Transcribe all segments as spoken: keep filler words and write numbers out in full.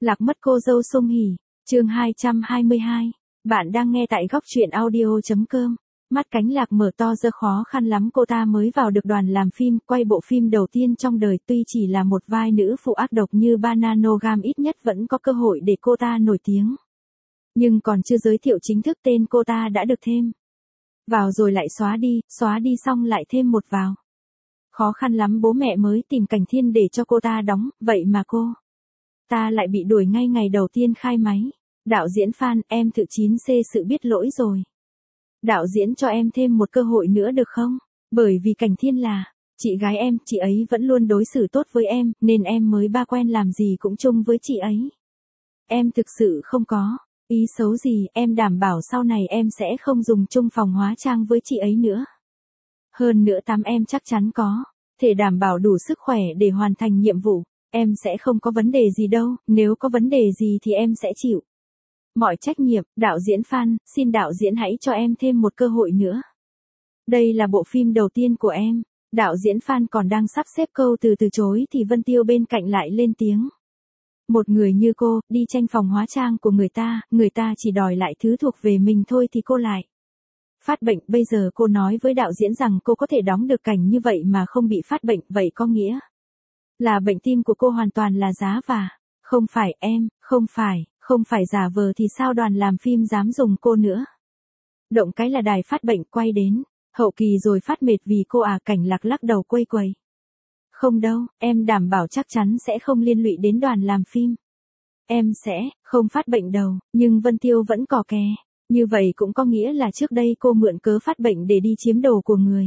Lạc mất cô dâu Song Hỷ, chương hai trăm hai mươi hai. Bạn đang nghe tại góc truyện audio.com. Mắt cánh Lạc mở to ra, khó khăn lắm cô ta mới vào được đoàn làm phim, quay bộ phim đầu tiên trong đời. Tuy chỉ là một vai nữ phụ ác độc như Bananogam, ít nhất vẫn có cơ hội để cô ta nổi tiếng. Nhưng còn chưa giới thiệu chính thức tên cô ta đã được thêm vào rồi lại xóa đi, xóa đi xong lại thêm một vào. Khó khăn lắm bố mẹ mới tìm Cảnh Thiên để cho cô ta đóng, vậy mà cô ta lại bị đuổi ngay ngày đầu tiên khai máy. Đạo diễn Phan, em tự chín xê sự biết lỗi rồi. Đạo diễn cho em thêm một cơ hội nữa được không? Bởi vì Cảnh Thiên là chị gái em, chị ấy vẫn luôn đối xử tốt với em, nên em mới ba quen làm gì cũng chung với chị ấy. Em thực sự không có ý xấu gì, em đảm bảo sau này em sẽ không dùng chung phòng hóa trang với chị ấy nữa. Hơn nữa tắm em chắc chắn có thể đảm bảo đủ sức khỏe để hoàn thành nhiệm vụ. Em sẽ không có vấn đề gì đâu, nếu có vấn đề gì thì em sẽ chịu mọi trách nhiệm. Đạo diễn Phan, xin đạo diễn hãy cho em thêm một cơ hội nữa. Đây là bộ phim đầu tiên của em. Đạo diễn Phan còn đang sắp xếp câu từ từ chối thì Vân Tiêu bên cạnh lại lên tiếng. Một người như cô, đi tranh phòng hóa trang của người ta, người ta chỉ đòi lại thứ thuộc về mình thôi thì cô lại phát bệnh. Bây giờ cô nói với đạo diễn rằng cô có thể đóng được cảnh như vậy mà không bị phát bệnh, vậy có nghĩa là bệnh tim của cô hoàn toàn là giá và không phải em, không phải, không phải giả vờ thì sao đoàn làm phim dám dùng cô nữa. Động cái là đài phát bệnh quay đến hậu kỳ rồi phát mệt vì cô à. Cảnh Lạc lắc đầu quây quầy. Không đâu, em đảm bảo chắc chắn sẽ không liên lụy đến đoàn làm phim. Em sẽ không phát bệnh đâu, nhưng Vân Tiêu vẫn cò kè. Như vậy cũng có nghĩa là trước đây cô mượn cớ phát bệnh để đi chiếm đồ của người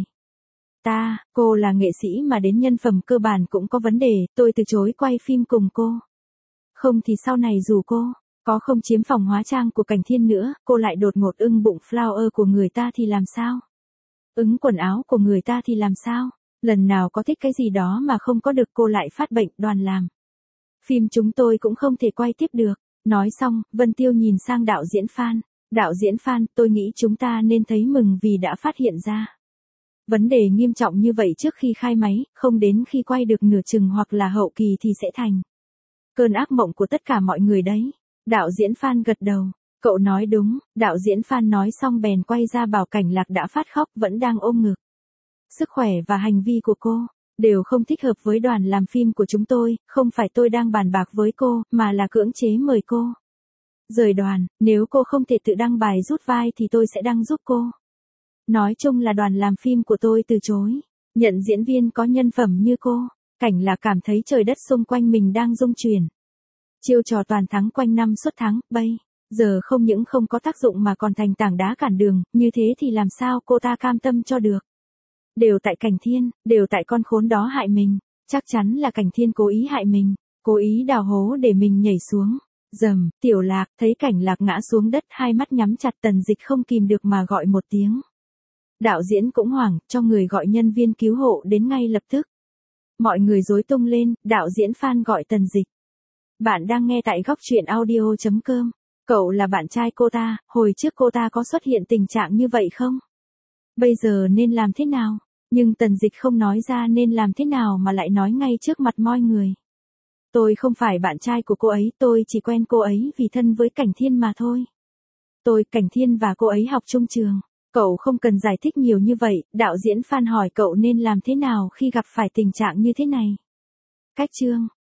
ta. Cô là nghệ sĩ mà đến nhân phẩm cơ bản cũng có vấn đề, tôi từ chối quay phim cùng cô. Không thì sau này dù cô có không chiếm phòng hóa trang của Cảnh Thiên nữa, cô lại đột ngột ưng bụng flower của người ta thì làm sao? Ứng quần áo của người ta thì làm sao? Lần nào có thích cái gì đó mà không có được cô lại phát bệnh, đoàn làm phim chúng tôi cũng không thể quay tiếp được. Nói xong, Vân Tiêu nhìn sang đạo diễn Phan. Đạo diễn Phan, tôi nghĩ chúng ta nên thấy mừng vì đã phát hiện ra vấn đề nghiêm trọng như vậy trước khi khai máy, không đến khi quay được nửa chừng hoặc là hậu kỳ thì sẽ thành cơn ác mộng của tất cả mọi người đấy. Đạo diễn Phan gật đầu. Cậu nói đúng. Đạo diễn Phan nói xong bèn quay ra bảo Cảnh Lạc đã phát khóc, vẫn đang ôm ngực. Sức khỏe và hành vi của cô đều không thích hợp với đoàn làm phim của chúng tôi. Không phải tôi đang bàn bạc với cô, mà là cưỡng chế mời cô rời đoàn. Nếu cô không thể tự đăng bài rút vai thì tôi sẽ đăng giúp cô. Nói chung là đoàn làm phim của tôi từ chối nhận diễn viên có nhân phẩm như cô. Cảnh Lạc cảm thấy trời đất xung quanh mình đang rung chuyển. Chiêu trò toàn thắng quanh năm suốt tháng, bây giờ không những không có tác dụng mà còn thành tảng đá cản đường, như thế thì làm sao cô ta cam tâm cho được. Đều tại Cảnh Thiên, đều tại con khốn đó hại mình. Chắc chắn là Cảnh Thiên cố ý hại mình, cố ý đào hố để mình nhảy xuống. Dầm, Tiểu Lạc, thấy Cảnh Lạc ngã xuống đất, hai mắt nhắm chặt, Tần Dịch không kìm được mà gọi một tiếng. Đạo diễn cũng hoảng, cho người gọi nhân viên cứu hộ đến ngay lập tức. Mọi người rối tung lên, đạo diễn Phan gọi Tần Dịch. Bạn đang nghe tại góc truyện audio.com. Cậu là bạn trai cô ta, hồi trước cô ta có xuất hiện tình trạng như vậy không? Bây giờ nên làm thế nào? Nhưng Tần Dịch không nói ra nên làm thế nào mà lại nói ngay trước mặt mọi người. Tôi không phải bạn trai của cô ấy, tôi chỉ quen cô ấy vì thân với Cảnh Thiên mà thôi. Tôi, Cảnh Thiên và cô ấy học chung trường. Cậu không cần giải thích nhiều như vậy. Đạo diễn Phan hỏi cậu nên làm thế nào khi gặp phải tình trạng như thế này. Cách chương